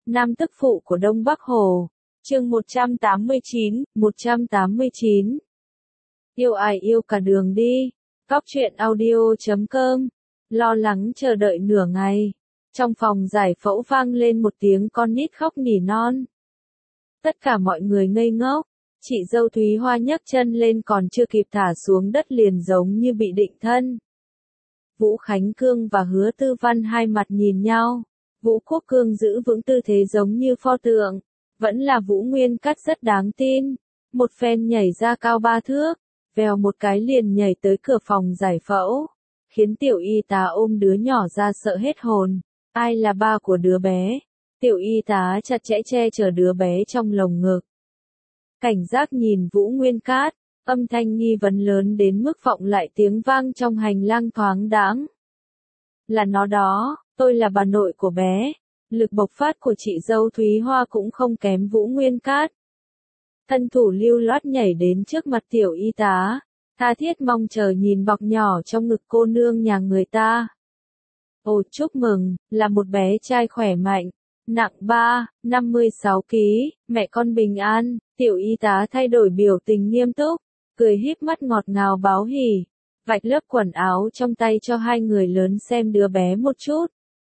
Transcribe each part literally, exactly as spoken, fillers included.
Nam tức phụ của Đông Bắc Hồ. Chương một trăm tám mươi chín, một trăm tám mươi chín. Yêu ai yêu cả đường đi. Góc truyện audio chấm com. Lo lắng chờ đợi nửa ngày. Trong phòng giải phẫu vang lên một tiếng con nít khóc nỉ non. Tất cả mọi người ngây ngốc. Chị dâu Thúy Hoa nhấc chân lên còn chưa kịp thả xuống đất liền giống như bị định thân. Vũ Khánh Cương và Hứa Tư Văn hai mặt nhìn nhau. Vũ Quốc Cương giữ vững tư thế giống như pho tượng. Vẫn là Vũ Nguyên Cát rất đáng tin. Một phen nhảy ra cao ba thước. Vèo một cái liền nhảy tới cửa phòng giải phẫu. Khiến tiểu y tá ôm đứa nhỏ ra sợ hết hồn. Ai là ba của đứa bé? Tiểu y tá chặt chẽ che chở đứa bé trong lồng ngực. Cảnh giác nhìn Vũ Nguyên Cát. Âm thanh nghi vấn lớn đến mức vọng lại tiếng vang trong hành lang thoáng đãng. Là nó đó, tôi là bà nội của bé. Lực bộc phát của chị dâu Thúy Hoa cũng không kém Vũ Nguyên Cát. Thân thủ lưu loát nhảy đến trước mặt tiểu y tá. Tha thiết mong chờ nhìn bọc nhỏ trong ngực cô nương nhà người ta. Ồ chúc mừng, là một bé trai khỏe mạnh. Nặng ba, năm mươi sáu ki lô gam, mẹ con bình an. Tiểu y tá thay đổi biểu tình nghiêm túc. Cười híp mắt ngọt ngào báo hỉ, vạch lớp quần áo trong tay cho hai người lớn xem đứa bé một chút.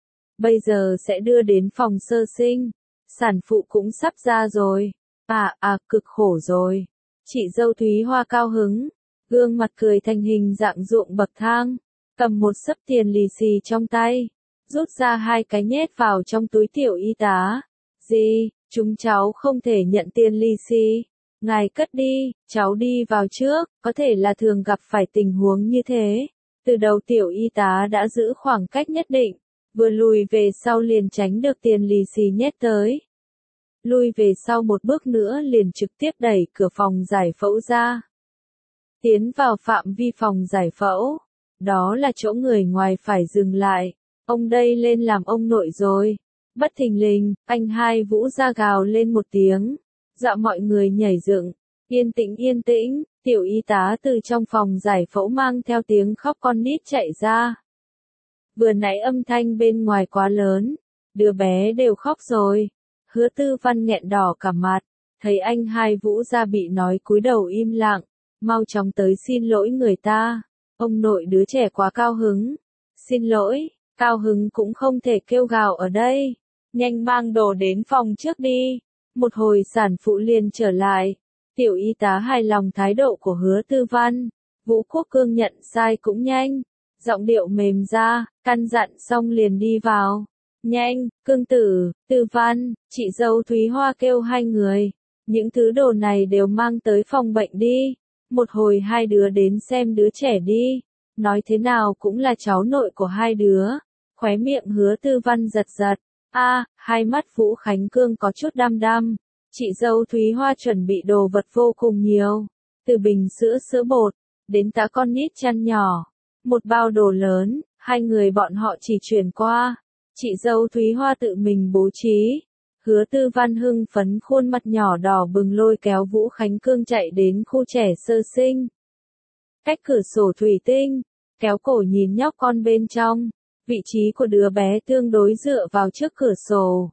Bây giờ sẽ đưa đến phòng sơ sinh, sản phụ cũng sắp ra rồi. À à cực khổ rồi. Chị dâu Thúy Hoa cao hứng, gương mặt cười thành hình dạng ruộng bậc thang, cầm một xấp tiền lì xì trong tay, rút ra hai cái nhét vào trong túi tiểu y tá. Gì, chúng cháu không thể nhận tiền lì xì. Ngài cất đi, cháu đi vào trước, có thể là thường gặp phải tình huống như thế. Từ đầu tiểu y tá đã giữ khoảng cách nhất định, vừa lùi về sau liền tránh được tiền lì xì nhét tới. Lùi về sau một bước nữa liền trực tiếp đẩy cửa phòng giải phẫu ra. Tiến vào phạm vi phòng giải phẫu, đó là chỗ người ngoài phải dừng lại. Ông đây lên làm ông nội rồi. Bất thình lình, anh hai Vũ ra gào lên một tiếng. Dọa mọi người nhảy dựng. Yên tĩnh yên tĩnh, tiểu y tá từ trong phòng giải phẫu mang theo tiếng khóc con nít chạy ra. Vừa nãy âm thanh bên ngoài quá lớn, đứa bé đều khóc rồi. Hứa Tư Văn nghẹn đỏ cả mặt, thấy anh hai Vũ ra bị nói cúi đầu im lặng, mau chóng tới xin lỗi người ta. Ông nội đứa trẻ quá cao hứng. Xin lỗi, cao hứng cũng không thể kêu gào ở đây. Nhanh mang đồ đến phòng trước đi. Một hồi sản phụ liền trở lại, tiểu y tá hài lòng thái độ của Hứa Tư Văn. Vũ Quốc Cương nhận sai cũng nhanh, giọng điệu mềm ra, căn dặn xong liền đi vào. Nhanh, Cương tử, Tư Văn, chị dâu Thúy Hoa kêu hai người, những thứ đồ này đều mang tới phòng bệnh đi. Một hồi hai đứa đến xem đứa trẻ đi, nói thế nào cũng là cháu nội của hai đứa. Khóe miệng Hứa Tư Văn giật giật. A, à, hai mắt Vũ Khánh Cương có chút đăm đăm. Chị dâu Thúy Hoa chuẩn bị đồ vật vô cùng nhiều. Từ bình sữa sữa bột, đến tá con nít chăn nhỏ. Một bao đồ lớn, hai người bọn họ chỉ chuyển qua. Chị dâu Thúy Hoa tự mình bố trí. Hứa Tư Văn hưng phấn khuôn mặt nhỏ đỏ bừng lôi kéo Vũ Khánh Cương chạy đến khu trẻ sơ sinh. Cách cửa sổ thủy tinh, kéo cổ nhìn nhóc con bên trong. Vị trí của đứa bé tương đối dựa vào trước cửa sổ.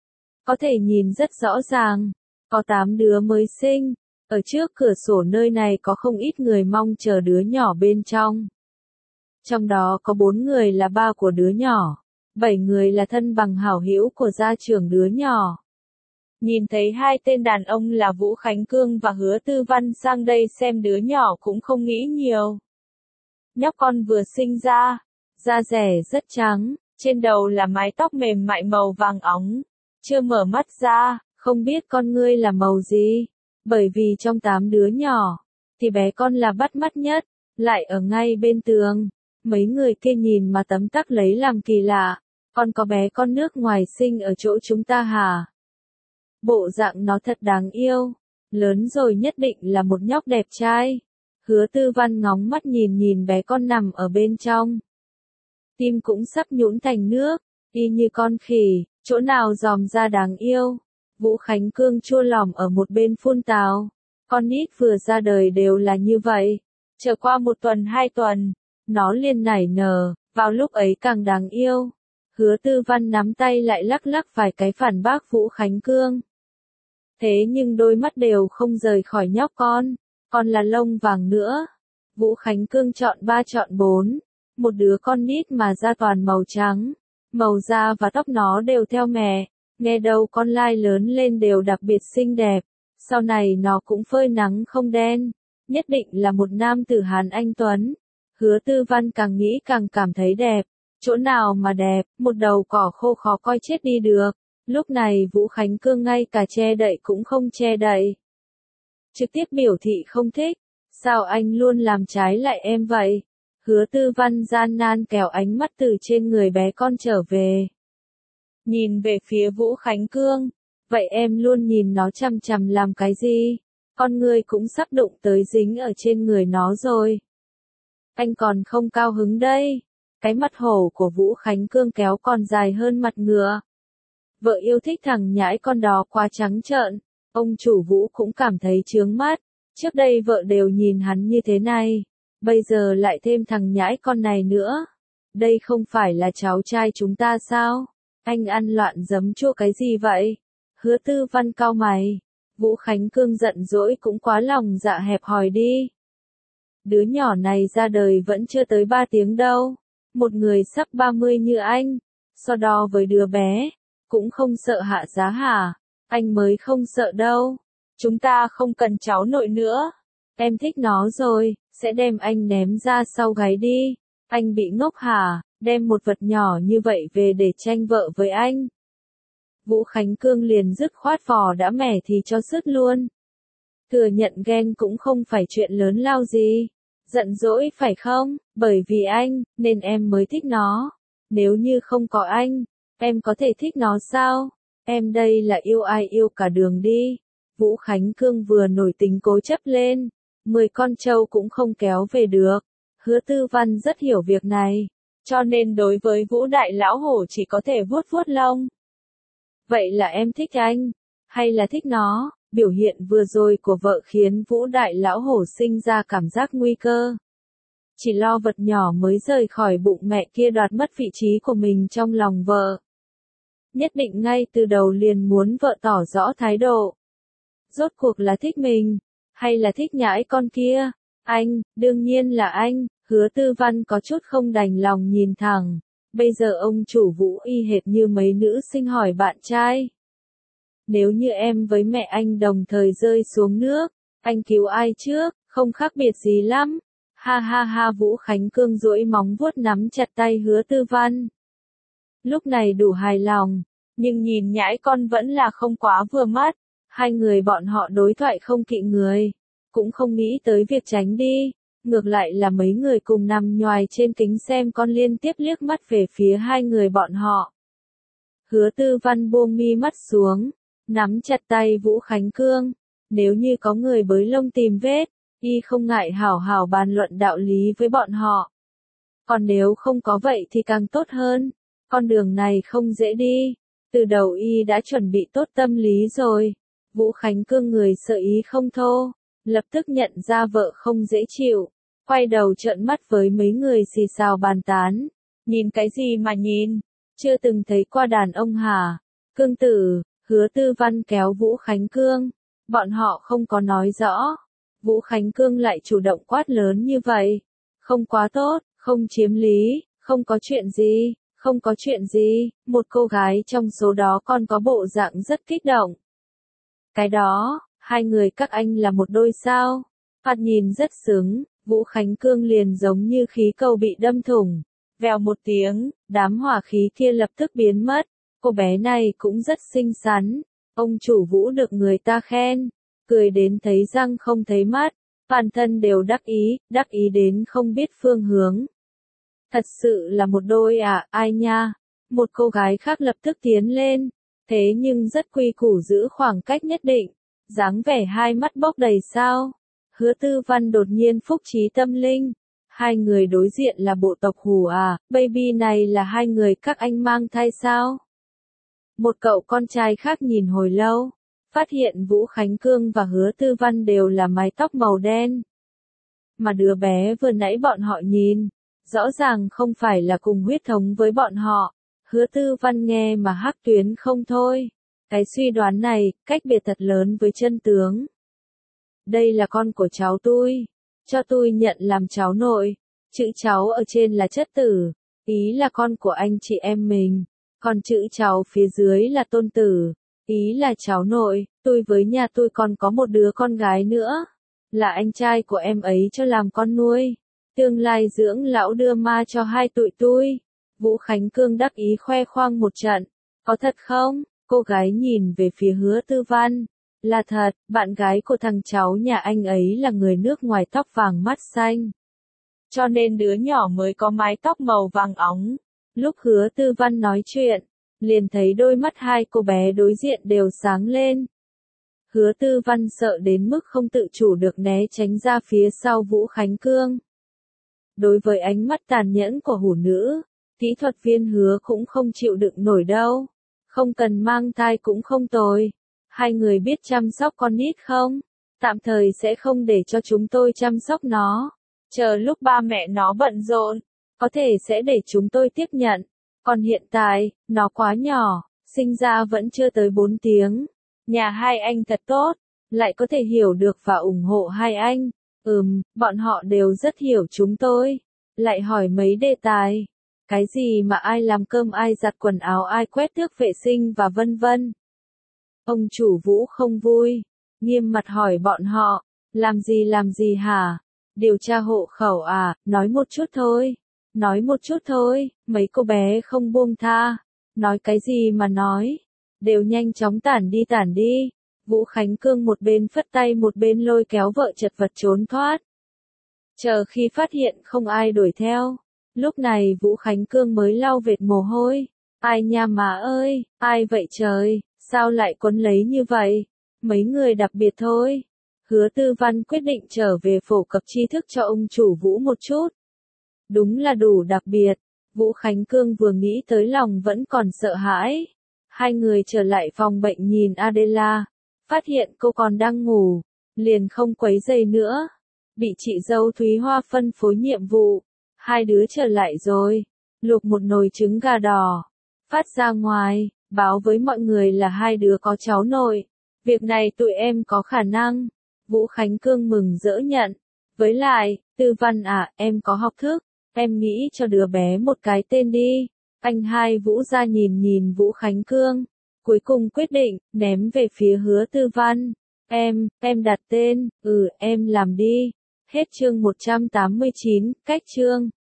Có thể nhìn rất rõ ràng, có tám đứa mới sinh, ở trước cửa sổ nơi này có không ít người mong chờ đứa nhỏ bên trong. Trong đó có bốn người là ba của đứa nhỏ, bảy người là thân bằng hảo hữu của gia trưởng đứa nhỏ. Nhìn thấy hai tên đàn ông là Vũ Khánh Cương và Hứa Tư Văn sang đây xem đứa nhỏ cũng không nghĩ nhiều. Nhóc con vừa sinh ra. Da rẻ rất trắng, trên đầu là mái tóc mềm mại màu vàng óng. Chưa mở mắt ra, không biết con ngươi là màu gì. Bởi vì trong tám đứa nhỏ, thì bé con là bắt mắt nhất, lại ở ngay bên tường. Mấy người kia nhìn mà tấm tắc lấy làm kỳ lạ. Con có bé con nước ngoài sinh ở chỗ chúng ta hả? Bộ dạng nó thật đáng yêu. Lớn rồi nhất định là một nhóc đẹp trai. Hứa Tư Văn ngóng mắt nhìn nhìn bé con nằm ở bên trong. Tim cũng sắp nhũn thành nước, y như con khỉ, chỗ nào dòm ra đáng yêu. Vũ Khánh Cương chua lòm ở một bên phun tào. Con nít vừa ra đời đều là như vậy. Chờ qua một tuần hai tuần, nó liền nảy nở, vào lúc ấy càng đáng yêu. Hứa Tư Văn nắm tay lại lắc lắc vài cái phản bác Vũ Khánh Cương. Thế nhưng đôi mắt đều không rời khỏi nhóc con, còn là lông vàng nữa. Vũ Khánh Cương chọn ba chọn bốn, một đứa con nít mà da toàn màu trắng, màu da và tóc nó đều theo mẹ, nghe đâu con lai lớn lên đều đặc biệt xinh đẹp, sau này nó cũng phơi nắng không đen, nhất định là một nam tử Hán anh tuấn. Hứa Tư Văn càng nghĩ càng cảm thấy đẹp, chỗ nào mà đẹp, một đầu cỏ khô khó coi chết đi được. Lúc này Vũ Khánh Cương ngay cả che đậy cũng không che đậy. Trực tiếp biểu thị không thích, sao anh luôn làm trái lại em vậy? Hứa Tư Văn gian nan kéo ánh mắt từ trên người bé con trở về. Nhìn về phía Vũ Khánh Cương, vậy em luôn nhìn nó chằm chằm làm cái gì? Con người cũng sắp đụng tới dính ở trên người nó rồi. Anh còn không cao hứng đây. Cái mặt hổ của Vũ Khánh Cương kéo còn dài hơn mặt ngựa. Vợ yêu thích thằng nhãi con đó quá trắng trợn, ông chủ Vũ cũng cảm thấy chướng mắt, trước đây vợ đều nhìn hắn như thế này, bây giờ lại thêm thằng nhãi con này nữa. Đây không phải là cháu trai chúng ta sao? Anh ăn loạn giấm chua cái gì vậy? Hứa Tư Văn cau mày, Vũ Khánh Cương giận dỗi cũng quá lòng dạ hẹp hòi đi. Đứa nhỏ này ra đời vẫn chưa tới ba tiếng đâu, một người sắp ba mươi như anh, so đo với đứa bé. Cũng không sợ hạ giá hả? Anh mới không sợ đâu. Chúng ta không cần cháu nội nữa. Em thích nó rồi, sẽ đem anh ném ra sau gáy đi. Anh bị ngốc hả? Đem một vật nhỏ như vậy về để tranh vợ với anh. Vũ Khánh Cương liền dứt khoát vò đã mẻ thì cho sứt luôn. Thừa nhận ghen cũng không phải chuyện lớn lao gì. Giận dỗi phải không? Bởi vì anh, nên em mới thích nó. Nếu như không có anh, em có thể thích nó sao? Em đây là yêu ai yêu cả đường đi. Vũ Khánh Cương vừa nổi tính cố chấp lên, mười con trâu cũng không kéo về được. Hứa Tư Văn rất hiểu việc này, cho nên đối với Vũ Đại Lão Hổ chỉ có thể vuốt vuốt lông. Vậy là em thích anh, hay là thích nó? Biểu hiện vừa rồi của vợ khiến Vũ Đại Lão Hổ sinh ra cảm giác nguy cơ. Chỉ lo vật nhỏ mới rời khỏi bụng mẹ kia đoạt mất vị trí của mình trong lòng vợ. Nhất định ngay từ đầu liền muốn vợ tỏ rõ thái độ. Rốt cuộc là thích mình, hay là thích nhãi con kia? Anh, đương nhiên là anh. Hứa Tư Văn có chút không đành lòng nhìn thẳng. Bây giờ ông chủ Vũ y hệt như mấy nữ sinh hỏi bạn trai. Nếu như em với mẹ anh đồng thời rơi xuống nước, anh cứu ai trước? Không khác biệt gì lắm. Ha ha ha. Vũ Khánh Cương duỗi móng vuốt nắm chặt tay Hứa Tư Văn. Lúc này đủ hài lòng, nhưng nhìn nhãi con vẫn là không quá vừa mắt. Hai người bọn họ đối thoại không kỵ người, cũng không nghĩ tới việc tránh đi, ngược lại là mấy người cùng nằm nhoài trên kính xem con liên tiếp liếc mắt về phía hai người bọn họ. Hứa Tư Văn buông mi mắt xuống, nắm chặt tay Vũ Khánh Cương, nếu như có người bới lông tìm vết, y không ngại hảo hảo bàn luận đạo lý với bọn họ. Còn nếu không có vậy thì càng tốt hơn, con đường này không dễ đi, từ đầu y đã chuẩn bị tốt tâm lý rồi. Vũ Khánh Cương người sợ ý không thô, lập tức nhận ra vợ không dễ chịu, quay đầu trợn mắt với mấy người xì xào bàn tán. Nhìn cái gì mà nhìn, chưa từng thấy qua đàn ông hả? Cương tử, Hứa Tư Văn kéo Vũ Khánh Cương, bọn họ không có nói rõ. Vũ Khánh Cương lại chủ động quát lớn như vậy, không quá tốt, không chiếm lý, không có chuyện gì, không có chuyện gì. Một cô gái trong số đó còn có bộ dạng rất kích động. Cái đó, hai người các anh là một đôi sao? Thoạt nhìn rất sướng. Vũ Khánh Cương liền giống như khí cầu bị đâm thủng. Vèo một tiếng, đám hỏa khí kia lập tức biến mất. Cô bé này cũng rất xinh xắn. Ông chủ Vũ được người ta khen, cười đến thấy răng không thấy mắt, toàn thân đều đắc ý, đắc ý đến không biết phương hướng. Thật sự là một đôi à, ai nha? Một cô gái khác lập tức tiến lên, thế nhưng rất quy củ giữ khoảng cách nhất định, dáng vẻ hai mắt bốc đầy sao. Hứa Tư Văn đột nhiên phúc trí tâm linh. Hai người đối diện là bộ tộc Hù à, baby này là hai người các anh mang thai sao? Một cậu con trai khác nhìn hồi lâu, phát hiện Vũ Khánh Cương và Hứa Tư Văn đều là mái tóc màu đen. Mà đứa bé vừa nãy bọn họ nhìn, rõ ràng không phải là cùng huyết thống với bọn họ. Hứa Tư Văn nghe mà hắc tuyến không thôi. Cái suy đoán này, cách biệt thật lớn với chân tướng. Đây là con của cháu tôi. Cho tôi nhận làm cháu nội. Chữ cháu ở trên là chất tử. Ý là con của anh chị em mình. Còn chữ cháu phía dưới là tôn tử. Ý là cháu nội. Tôi với nhà tôi còn có một đứa con gái nữa. Là anh trai của em ấy cho làm con nuôi. Tương lai dưỡng lão đưa ma cho hai tụi tôi. Vũ Khánh Cương đắc ý khoe khoang một trận. Có thật không? Cô gái nhìn về phía Hứa Tư Văn. Là thật, bạn gái của thằng cháu nhà anh ấy là người nước ngoài tóc vàng mắt xanh. Cho nên đứa nhỏ mới có mái tóc màu vàng óng. Lúc Hứa Tư Văn nói chuyện, liền thấy đôi mắt hai cô bé đối diện đều sáng lên. Hứa Tư Văn sợ đến mức không tự chủ được né tránh ra phía sau Vũ Khánh Cương. Đối với ánh mắt tàn nhẫn của hủ nữ, kỹ thuật viên Hứa cũng không chịu đựng nổi đâu. Không cần mang thai cũng không tồi. Hai người biết chăm sóc con nít không? Tạm thời sẽ không để cho chúng tôi chăm sóc nó. Chờ lúc ba mẹ nó bận rộn, có thể sẽ để chúng tôi tiếp nhận. Còn hiện tại, nó quá nhỏ, sinh ra vẫn chưa tới bốn tiếng. Nhà hai anh thật tốt, lại có thể hiểu được và ủng hộ hai anh. Ừm, bọn họ đều rất hiểu chúng tôi. Lại hỏi mấy đề tài. Cái gì mà ai làm cơm ai giặt quần áo ai quét tước vệ sinh và vân vân. Ông chủ Vũ không vui, nghiêm mặt hỏi bọn họ, làm gì làm gì hả? Điều tra hộ khẩu à, nói một chút thôi. Nói một chút thôi, mấy cô bé không buông tha. Nói cái gì mà nói. Đều nhanh chóng tản đi tản đi. Vũ Khánh Cương một bên phất tay một bên lôi kéo vợ chật vật trốn thoát. Chờ khi phát hiện không ai đuổi theo. Lúc này Vũ Khánh Cương mới lau vệt mồ hôi. Ai nha má ơi, ai vậy trời, sao lại quấn lấy như vậy? Mấy người đặc biệt thôi. Hứa Tư Văn quyết định trở về phổ cập tri thức cho ông chủ Vũ một chút. Đúng là đủ đặc biệt. Vũ Khánh Cương vừa nghĩ tới lòng vẫn còn sợ hãi. Hai người trở lại phòng bệnh nhìn Adela. Phát hiện cô còn đang ngủ. Liền không quấy rầy nữa. Bị chị dâu Thúy Hoa phân phối nhiệm vụ. Hai đứa trở lại rồi. Luộc một nồi trứng gà đỏ. Phát ra ngoài. Báo với mọi người là hai đứa có cháu nội. Việc này tụi em có khả năng. Vũ Khánh Cương mừng rỡ nhận. Với lại, Tư Văn à, em có học thức. Em nghĩ cho đứa bé một cái tên đi. Anh hai Vũ ra nhìn nhìn Vũ Khánh Cương. Cuối cùng quyết định, ném về phía Hứa Tư Văn. Em, em đặt tên, ừ, em làm đi. Hết chương một trăm tám mươi chín, cách chương.